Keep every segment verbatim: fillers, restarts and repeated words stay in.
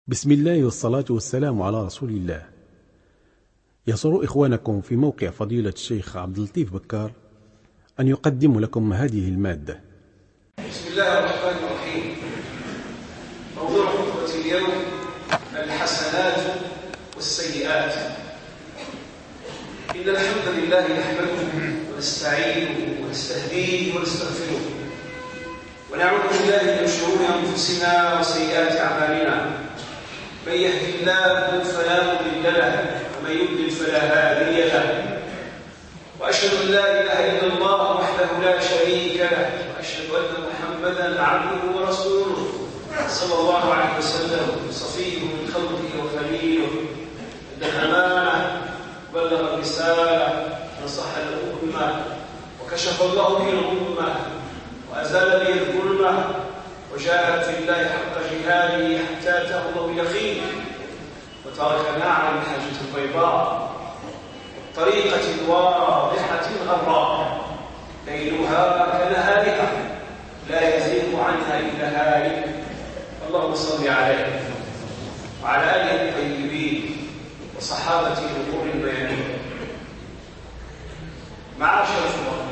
بسم الله والصلاة والسلام على رسول الله. يسر إخوانكم في موقع فضيلة الشيخ عبد اللطيف بكار أن يقدم لكم هذه المادة. بسم الله الرحمن الرحيم. موضوع خطبة اليوم الحسنات والسيئات. إن الحمد لله نحمده ونستعينه ونستهديه ونستغفره ونعوذ بالله من شرور أنفسنا وسيئات أعمالنا. من يهده الله فلا مضل له ومن يضلل فلا هادي له، وأشهد أن لا إله إلا الله وحده لا شريك له، وأشهد أن محمدا عبده ورسوله صلى الله عليه وسلم، صفيه من خلقه وخليله، أدى الأمانة وبلغ الرسالة ونصح الأمة وكشف الله به الغمة وأزال به الظلمة وجاهد في الله حق جهاده حتى أتاه الله اليقين وتركنا على المحجة البيضاء طريقة واضحة غراء ليلها كنهارها لا يزيغ عنها إلا هالك. اللهم صل عليه وعلى آله الطيبين وصحابته الغر الميامين. معاشر الفضلاء،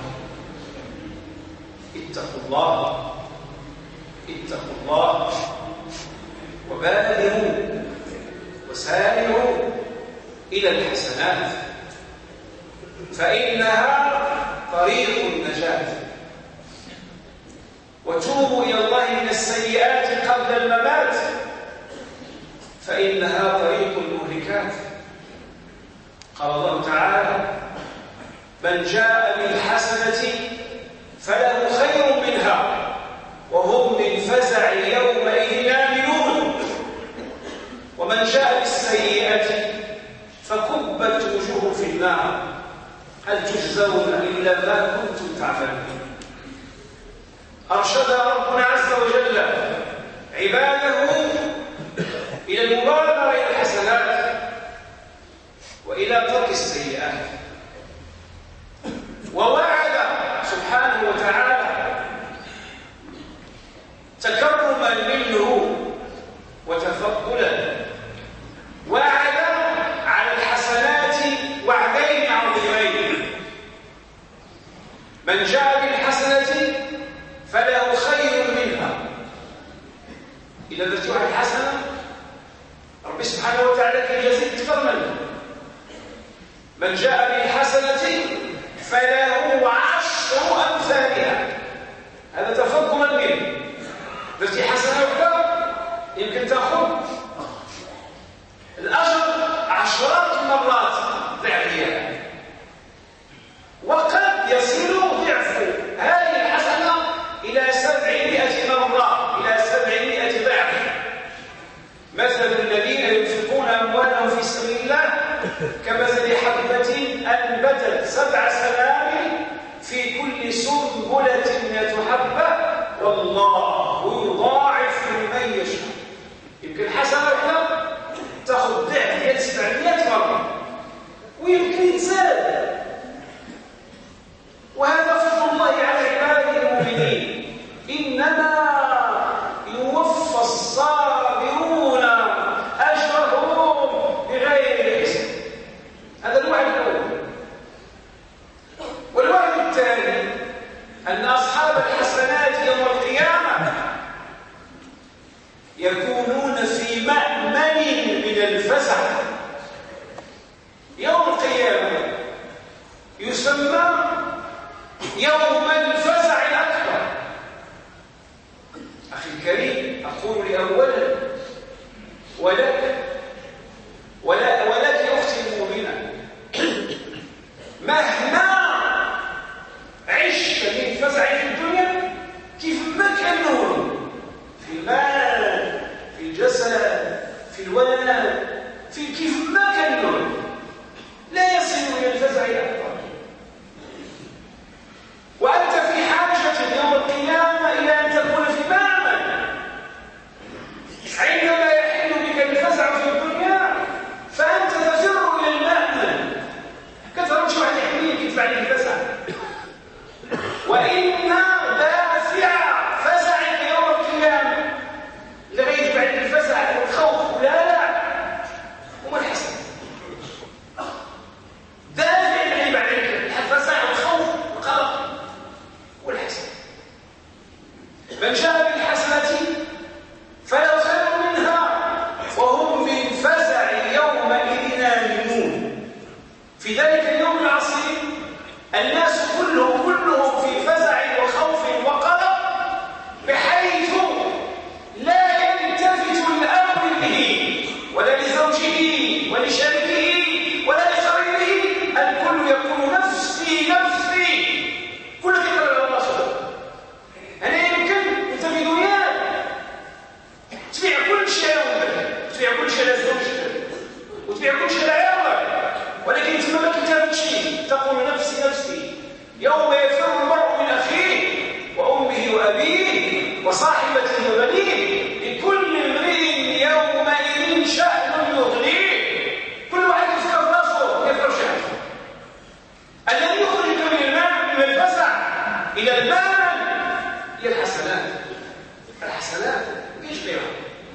اتقوا الله اتقوا الله وبادروا وسارعوا إلى الحسنات فإنها طريق النجاة، وتوبوا إلى الله من السيئات قبل الممات فإنها طريق المهلكات. قال الله تعالى: من جاء بالحسنة فله خير منها وهم من فزع يومئذ آمنون، ومن جاء بالسيئة فكبت وجوه في النار هل تجزون إلا ما كنتم تعملون. أرشد ربنا عز وجل عباده إلى المبادرة إلى الحسنات وإلى ترك السيئات، ووعد سبحانه وتعالى تكرما منه وتفضلا، وعد على الحسنات وعدين عظيمين: من جاء بالحسنة فله خير منها. إذا درت واحد الحسنة ربي سبحانه وتعالى كيجازيك تكرما. من جاء بالحسنة فله عشر أمثالها، هذا تفضلا منه. درتي حسنة وحده يمكن تأخذ الأجر عشرات المرات ضعف ديالها، وقد يصل ضعف هذه الحسنة إلى سبعمائة مرة، إلى سبعمائة ضعف. مثل الذين ينفقون أموالهم في سبيل الله كمثل حبة أنبتت سبع سنابل في كل سنبلة مئة حبة والله يضاعف لمن يشاء. يمكن حسنة واحدة تاخذ ضعف ديال سبعمائة مرة ويمكن يتزاد. وهذا فضل الله على عباده المؤمنين، إنما يوفى الصابرون أجرهم بغير حساب. هذا الوعد الأول. والوعد الثاني أن أصحاب الحسنات يوم القيامة يكونون في مأمن من الفزع. يوم القيامة يسمى يوم الفزع الأكبر. أخي الكريم، أقول لأولا ولك ولا ولك يا أختي المؤمنة، مهما عشت من فزع في الدنيا كيف ما كان نور في المال في الجسد في الولد في كيف ما كان نور لا يصل إلى الفزع الأكبر. وأنت في حاجة يوم القيامة إلى أن تكون في مأمن. عندما يحل بك الفزع في الدنيا فأنت تفر إلى المأمن. كثر مش واحد يحميك يدفع لك الفزع. وإن دافع فزعك يوم القيامة لغاية بعد الفزع والخوف ولا لزوجه ولشريكه ولا لقريبه، الكل يقول نفسي نفسي. كل ذكر على الله سبحانه. أنا يمكن أنت في دنياك تبيع كل شيء على ولدك، تبيع كل شيء على زوجتك، وتبيع كل شيء على عيالك، ولكن تما ما كتبت شيء، تقول نفسي نفسي. يوم يفر المرء من أخيه وأمه وأبيه وصاحبته وبنيه لكل امرئ يومئذ شأن يغنيه. كل واحد يفكر في راسه يفكر شأنه. الذي يخرجك من المال من الفزع إلى المال هي الحسنات. الحسنات ايش غيرها؟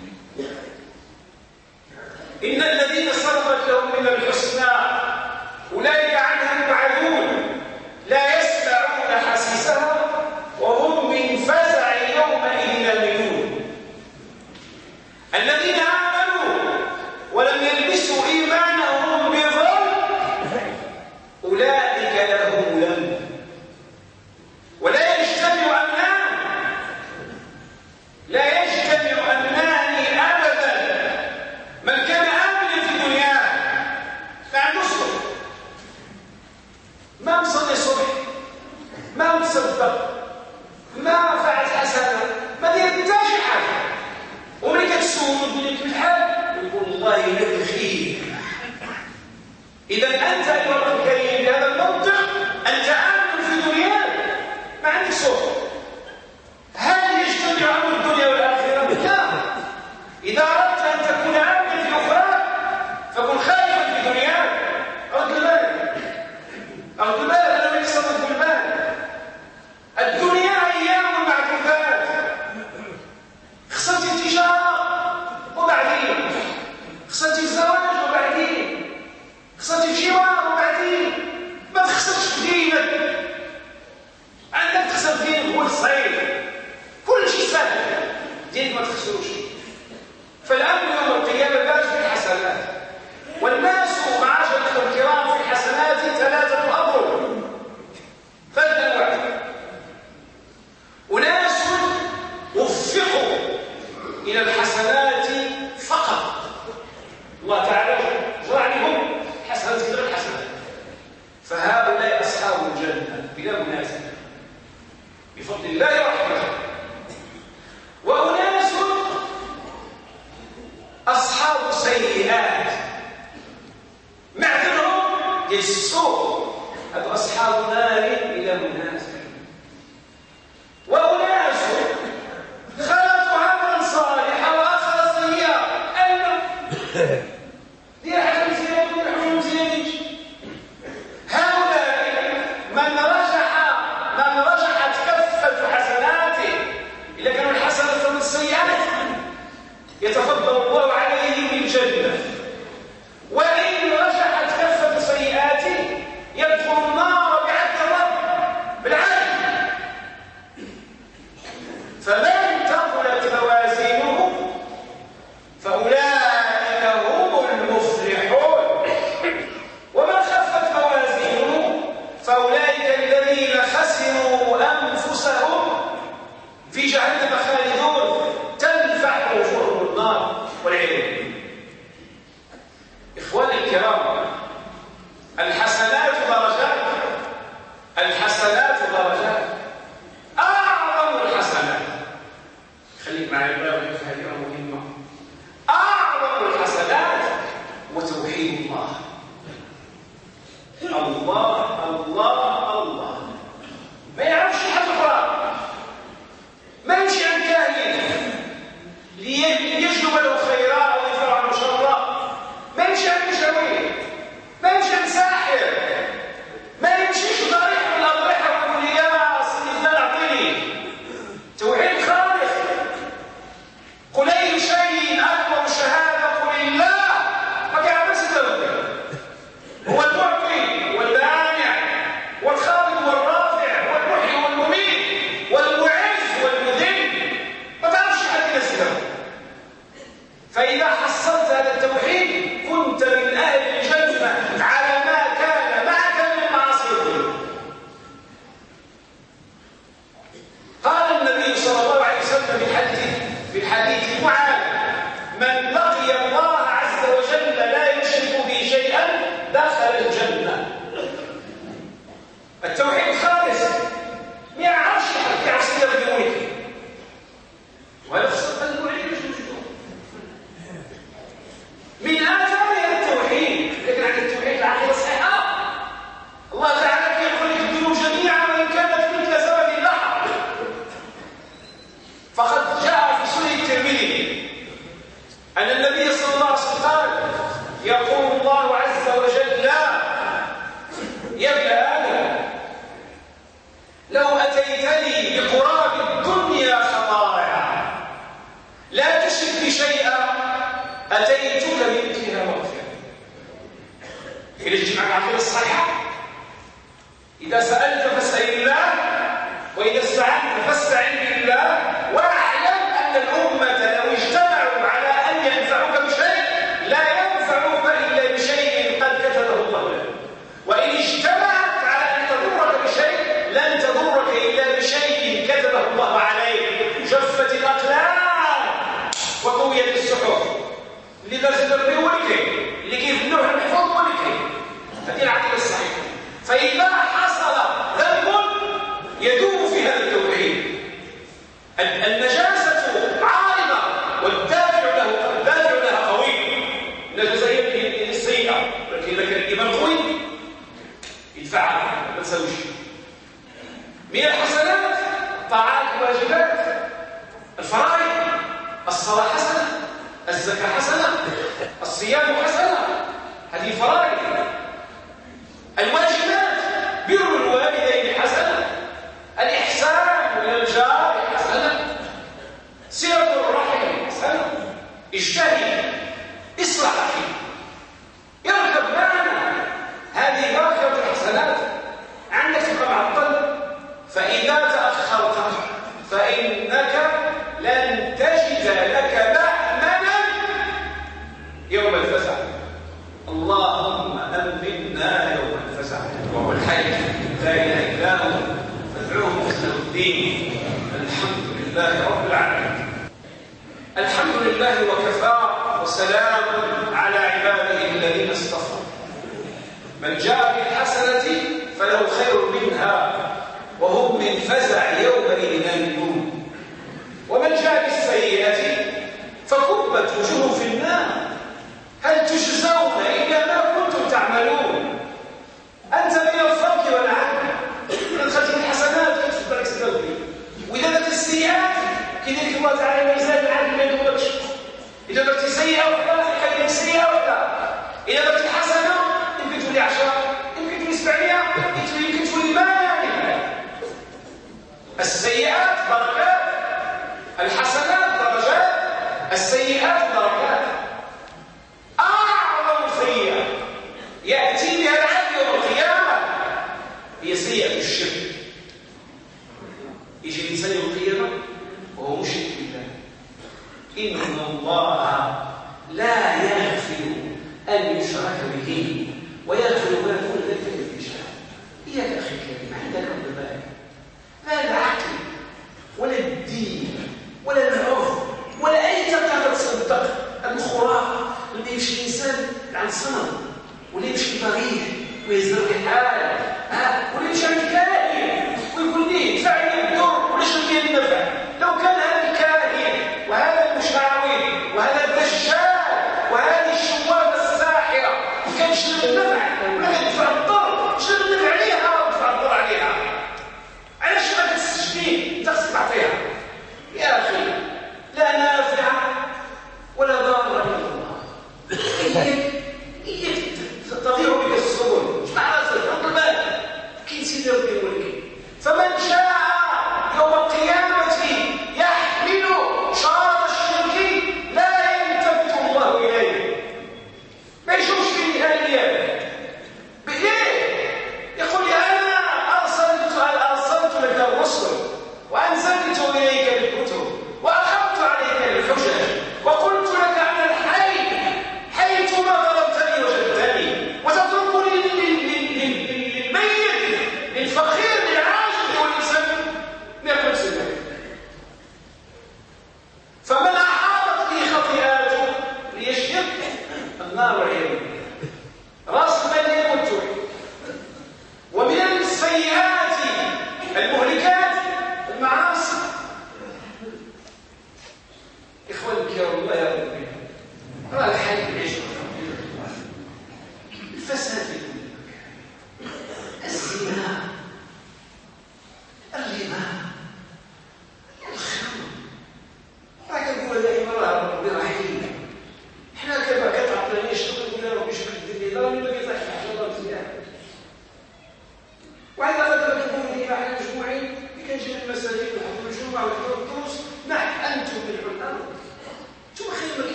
إن الذين سبقت لهم من الحسنى أولئك عنها مبعدون لا يسمعون حسيسها وهم من فزع يومئذ آمنون. الذين آمنوا ولم يلبسوا إيمانهم بظلم أولئك لهم الأمن ولا يجتمع أمنان، لا يجتمع أمنان أبدا. من كان آمنا في الدنيا ما عنده صبح، ما مصلي الصبح، ما متصدق، ما فعل حسنه، ما دير حتى شي حاجه، وملي كتسول وتقول لك الحال يقول الله لك الخير. اذا انت ايها الكريم بهذا المنطق انت امن في دنياك ما عندك صبح. هل يجتمع امر الدنيا والاخره؟ لا. اذا اردت ان تكون امنا في اخراك فكن خائفا في دنياك. رد بالك، رد بالك، انا ما يصدق بالمال. الدنيا ايام معدودات. خسرت التجاره وبعدين، خسرت الزواج وبعدين، خسرت الجوار وبعدين، ما تخسرش دينك. عندك تخسر دينك هو الصعيب، كل شيء سهل، دينك ما تخسروش. فالامن يوم القيامه باش في الحسنات. والناس معاشر الاخوه الكرام في الحسنات ثلاثه اضرب، ثلاث انواع. أناس وفقوا إلى الحسنات فقط، الله تعالى جعل لهم حسنات غير الحسنات، فهؤلاء أصحاب الجنة بلا منازع بفضل الله ورحمته. وأناس أصحاب سيئات معدنهم يسوء، هذا أصحاب نار بلا منازع. وأناس خلقوا عملا صالحا وآخر سيئا، أين دير حاجة مزيانة ودير حاجة مزيانة. هؤلاء من رجح من رجحت كفة حسناته، إذا كانوا الحسنة من السيئات يتفضل الله عليهم بالجنة، وإن رجحت كفة سيئاته يدخل النار بعد الرب بالعدل. فمن ثقلت موازينه فأولئك هم المفلحون، ومن خفت موازينه فأولئك الذين خسروا أنفسهم في جهنم خالدون تنفح وجوههم النار والعياذ بالله. إخواني الكرام، الحسنات درجات، الحسنات درجات. أعظم الحسنات، خليك معي بقى في هذه مهمة، أعظم الحسنات وتوحيد الله. الله الله الله، ما يعرفش حد أخرى، ما يمشي عن كاهن ليجلب له خيرا أو يدفع عنه شرا، ما يمشي عن مشاوير، ما يمشي عن ساحر، ما يمشيش ضريح من الأضرحة ويقول لي يا سيدي فلان أعطيني. توحيد خالق. قل أي شيء أكبر شهادة قل الله، ما كان بس يتوكل. هو المعطي والمانع والخالق والرافع والمحيي والمميت والمعز والمذل، ما تعرفش حد ينزله. فإذا حصلت هذا التوحيد كنت من أهل الجنة على ما كان معك من معاصيه. قال النبي صلى الله عليه وسلم في الحديث في الحديث معاذ: من لقي الله عز وجل يقول الله عز وجل: لا يا ابن آدم لو أتيتني بقراب الدنيا خطايا لا تشرك بي شيئا أتيتك بمثلها مغفرة. إذا اجتمع العقيدة الصحيحة: إذا سألت فاسأل الله، وإذا استعنت فاستعن بالله، واعلم أن الأمة لو اجتمعوا على أن ينفعوك بشيء لا ينفعوك إلا بشيء قد كتبه الله لك، وإن اجتمعت على أن تضرك بشيء لن تضرك إلا بشيء كتبه الله عليك. جفت الأقلام وطويت السحور. اللي درس التربية هو اللي كاين، اللي كيف اللوح المحفوظ هو اللي كاين. هذه العقيدة الصحيحة. فإذا حصل ذنب يدوم في هذا التوحيد. النجاسة عارضة والدافع له الدافع لها قوي. النجاسة هي السيئة، ولكن إذا كان الإيمان قوي يدفعها ما تساويش. من الحسنات طاعات الواجبات، الفرائض، الصلاة حسنة، الزكاة حسنة، الصيام حسنة، هذه فرائض. الواجبات: بر الوالدين حسنة، الإحسان إلى الجار حسنة، صلة الرحم حسنة، اجتهد، اصلح أخي، اركب معنا. هذه باقية الحسنات. عندك تبقى معطل، فإذا تأخرت فإنك لن تجد لك مأمنا يوم الفزع. اللهم أمنا يوم الفزع وهو الحي لا إله إلا هو فادعوه مخلصا الدين. الحمد لله رب العالمين. الحمد لله وكفى وسلام على عباده الذين اصطفى. من جاء بالحسنة فله خير منها وهم من فزع يومئذ آمنون، ومن جاء بالسيئة فكبت وجوههم في النار هل تجزون إلا ما كنتم تعملون. أنت بين الفرق والعدل. إذا دخلت الحسنات كتب لك ستوفي، وإذا دخلت السيئات كذلك الله تعالى ميزان العدل ما يقولكش. إذا دخلت سيئة وحدة كذلك سيئة وحدة. إذا دخلت الحسنة يمكن تولي عشرة، يمكن تولي سبعمية، يمكن تولي مانع. السيئات درجات، الحسنات درجات، السيئات درجات. أعظم سيئة يأتي بها العبد يوم القيامة هي سيئة الشرك. يجي الإنسان يوم القيامة وهو مشرك بالله. إن الله لا يغفر أن يشرك به ويغفر ما دون ذلك لمن يشاء. إياك أخي الكريم، عندك رب بالك لا العقل ولا الدين ولا العرف ولا أي تقدر تصدق الخرافة اللي يمشي الإنسان عند صنم، واللي يمشي لضريح ويزرق حاله، ها، واللي يمشي عند كاهن ويقول ليه دفع لي الضر ونشرب لي النفع. لو كان هذا الكاهن وهذا المشعوذ وهذا الدجال وهذه الشوامة الساحرة كان يشرب النفع ولا يدفع الضر، شرب النفع عليها ويدفع الضر عليها. علاش ما تستجدين تغسل تعطيها؟ يا أخي لا نافع ولا ضار إلا الله. إياك إياك تضيع بك السبل. مش معنى حط المال كي سيدي ربي ولكي. فمن شاء يوم القيامة يحمل شراب الشرك لا يلتفت الله إليه، ما يشوفش فيه نهائيا. بليه؟ يقول أنا أرسلت أرسلت لك الرسل وأنزلت إليك الكتب وأخذت عليك الحجج وقلت لك أنا الحي حيثما ضربتني وجدتني، وتتركني للميت للفقير للعاجز والإنسان ما يقبلش ذلك. فمن أحاطت به خطيئاته ليشرك النار والعياذ بالله. راس المال يموت. ومن السيئات المهلكات المعاصي. إخواني الكرام الله يرضى بكم، راه الحال يعيش الفساد في كل مكان، الزنا، الربا، الخمر. راه كنقول دائما راه ربي رحيم. حنا كما كتعطيني شنو نقول له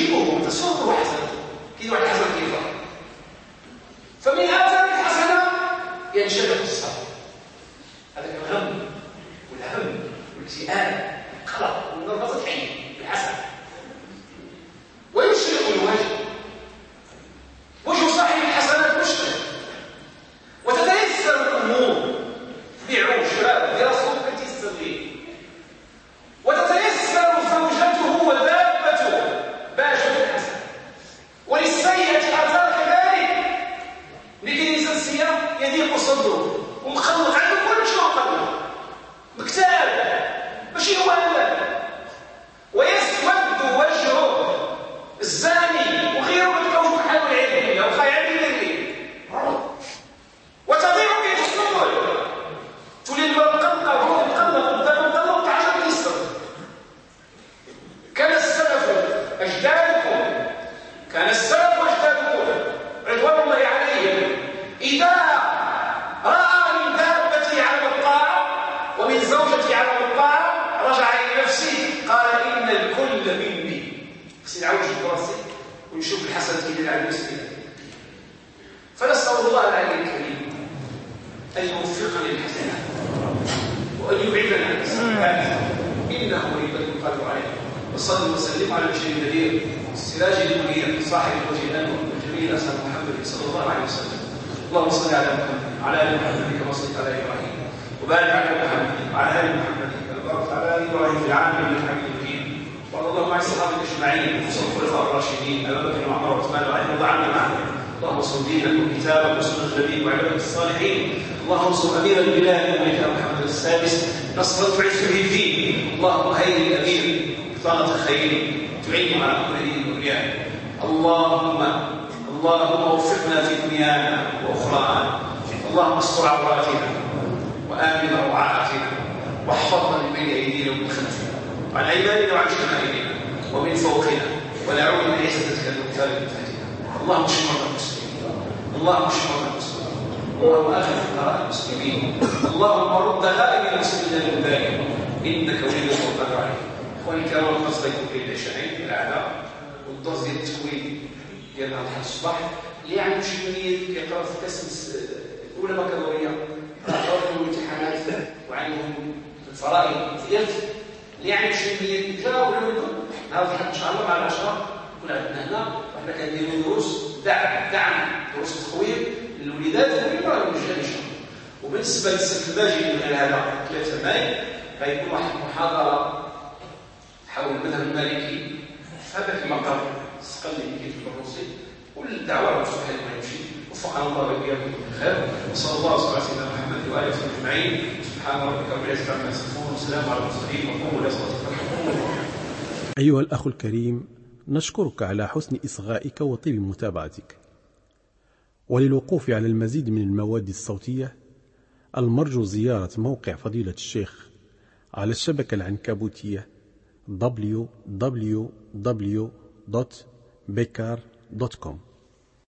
ويجيبه تصور واحد كي واحد الحسنة كيف فمن آثار الحسنة ينشرح الصبر. هذا الهم والهم والاكتئاب قلق والنرفزة تحيي بالحسن ويشرق الوجه. وجه صاحب الحسنات مشرق وتتيسر الأمور بيعوا شراء دراسته كتيسر ليه وتتيسر زوجته ودابته باشا الحسن. وللسيئة آثار كذلك لكي الإنسان السيئة يضيق صدره ومخلط عنه كل شيء وقبله مكتئب ماشي هو هذا ويسود وجهه الزاني وغيره ما تلقاوش بحال العياذ بالله وخا يعمل ليه وتضيع به السبل تولي المرأة مقلقة وهو مقلق قدام مقلق تعجب يسر. كان السلف أجدادكم كان السلف أجدادكم رضوان الله عليهم إذا رأى من دابتي على الطاعة ومن زوجتي على الطاعة رجع إلى نفسه قال إن الكل مني. خصني نعوج براسي ونشوف الحسنة اللي على المسلمين. فنسأل الله العلي الكريم أن يوفقنا للحسنات وأن يبعدنا عن السيئات إنه ولي القادر عليه. وصلوا وسلموا على البشير النذير السراج المنير صاحب الوجه الأنور الجميل أسأل محمد صلى الله عليه وسلم. اللهم صل على محمد وعلى آل محمد كما صليت على إبراهيم وبارك على محمد وعلى آل محمد كما باركت على آل إبراهيم في العالمين إنك حميد مجيد. وارض اللهم عن الصحابة أجمعين خصوصا الخلفاء الراشدين أبي بكر وعمر وعثمان وعلي وارض عنا معهم. اللهم انصر دينك وكتابك وسنة النبي وعبادك الصالحين. اللهم انصر أمير البلاد الملك محمد السادس نصرا تعز به فيه. اللهم هيئ الأمير بطانة خير تعين على أمر دين الدنيا. اللهم اللهم وفقنا في دنيانا وأخرانا. اللهم استر عوراتنا وآمن روعاتنا واحفظنا من بين أيدينا ومن خلفنا وعن أيماننا وعن شمائلنا ومن فوقنا ونعوذ من عزتك المغتال من تحتنا. اللهم اشف مرضى المسلمين. اللهم اشف مرضى المسلمين. اللهم اغث فقراء المسلمين. اللهم رد غائب المسلمين من ذلك انك ولي القدر عليه. اخواني الكرام الخاص بكم بين العشاءين العادة والدرس ديال التكوين ديال نهار الحد الصباح اللي عنده شي نيه كيقرا في الكاس الاولى بكالوريا عندهم امتحانات وعندهم الفرائض ديالت اللي عنده شي نيه يجاوب عليهم نهار الحد ان شاء الله مع العشرة كنا عندنا هنا وحنا كنديروا دروس دعم دعم دروس التخوير للوليدات والمراه والرجال ان شاء الله. وبالنسبه للسبت الباجي من هذا ثلاثة ماي غيكون واحد المحاضره حول المذهب المالكي في هذاك المقر السقل اللي كاين في الروسي والدعوه المفتوحه لما يمشي. وفقنا الله واياكم بالخير وصلى الله على سيدنا محمد واله وصحبه اجمعين. سبحان ربك رب العزه عما يصفون وسلام على المرسلين وقوموا الى صلاتكم. أيها الأخ الكريم، نشكرك على حسن إصغائك وطيب متابعتك. وللوقوف على المزيد من المواد الصوتية المرجو زيارة موقع فضيلة الشيخ على الشبكة العنكبوتية دبليو دبليو دبليو دوت بيكار دوت كوم.